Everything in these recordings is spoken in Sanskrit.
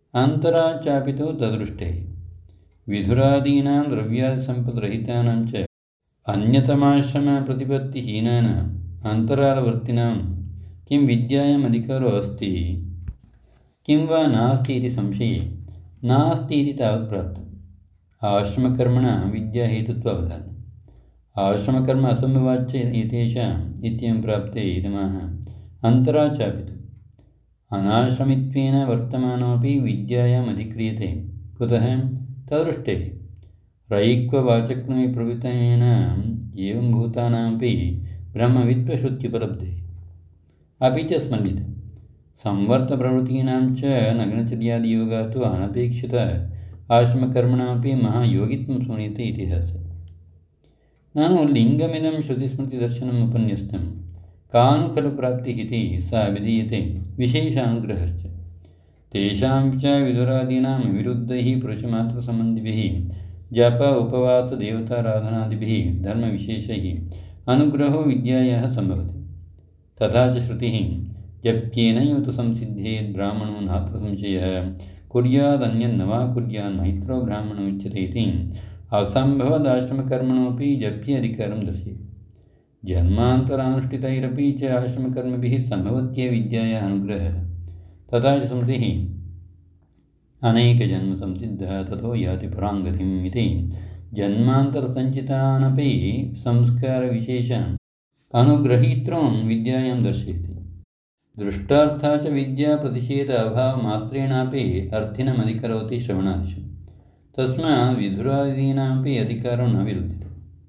अन्तरा चापि तु तदृष्टे विधुरादीनां द्रव्यादिसम्पद्रहितानां च अन्यतमाश्रमप्रतिपत्तिहीनानाम् अन्तरालवर्तिनां किं विद्यायाम् अधिकारो अस्ति किं वा नास्ति इति संशये नास्ति इति तावत् प्राप्तम्। आश्रमकर्मणा विद्याहेतुत्वावधानम्। आश्रमकर्म असम्भवाच्च एतेषाम् इत्येवं प्राप्ते इदमाह अन्तरा चापि तु अनाश्रमित्वेन वर्तमानोऽपि विद्यायाम् अधिक्रियते। कुतः? तदृष्टेः रयिक्ववाचक्त्वे प्रवृत्तेन एवं भूतानामपि ब्रह्मवित्त्वश्रुत्युपलब्धेः। अपि च स्मर्यते संवर्तप्रवृत्तीनां च नग्नचर्यादियोगाः तु अनपेक्षित आश्रमकर्मणामपि महायोगित्वं स्मर्यते इतिहासः। ननु लिङ्गमिदं श्रुतिस्मृतिदर्शनम् उपन्यस्तं कानु खलु प्राप्तिः इति सा विधीयते विशेषानुग्रहश्च। तेषां च विदुरादीनां विरुद्धैः पुरुषमात्रसम्बन्धिभिः जप उपवास देवताराधनादिभिः धर्मविशेषैः अनुग्रहो विद्यायाः सम्भवति। तथा च श्रुतिः जप्येनैव तु संसिद्धेत् ब्राह्मणो नात्र संशयः कुर्यादन्यन्न वा कुर्यान् मैत्रो ब्राह्मणो उच्यते इति असम्भवदाश्रमकर्मणोऽपि जप्ये अधिकारं दर्शयति। जन्मान्तरानुष्ठितैरपि च आश्रमकर्मभिः सम्भवत्येव विद्यायाः अनुग्रहः। तथा च स्मृतिः अनेकजन्मसंसिद्धः ततो याति पराङ्गतिम् इति जन्मान्तरसञ्चितानपि संस्कारविशेषान् अनुग्रहीतॄन् विद्यायां दर्शयति। दृष्टार्था च विद्या प्रतिषेध अभावमात्रेणापि अर्थिनमधिकरोति श्रवणादिषु। तस्मात् विधुरादीनामपि अधिकारो न विरुध्यते।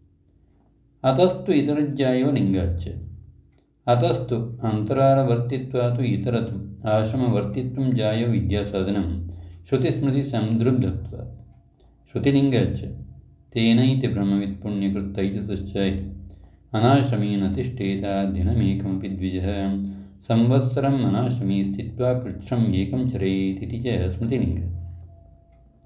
अतस्तु इतरज्जायो लिङ्गाच्च। अतस्तु अन्तरालवर्तित्वात् इतरतु आश्रमवर्तित्वं जायो विद्यासाधनं श्रुतिस्मृतिसन्दृग्धत्वात्। श्रुतिलिङ्गाच्च तेनैति ब्रह्मवित्पुण्यकृत्तैजसश्च अनाश्रमेण तिष्ठेताद्दिनमेकमपि द्विजः संवत्सरम् अनाश्रमे स्थित्वा पृच्छम् एकं चरेत् इति च स्मृतिलिङ्गात्।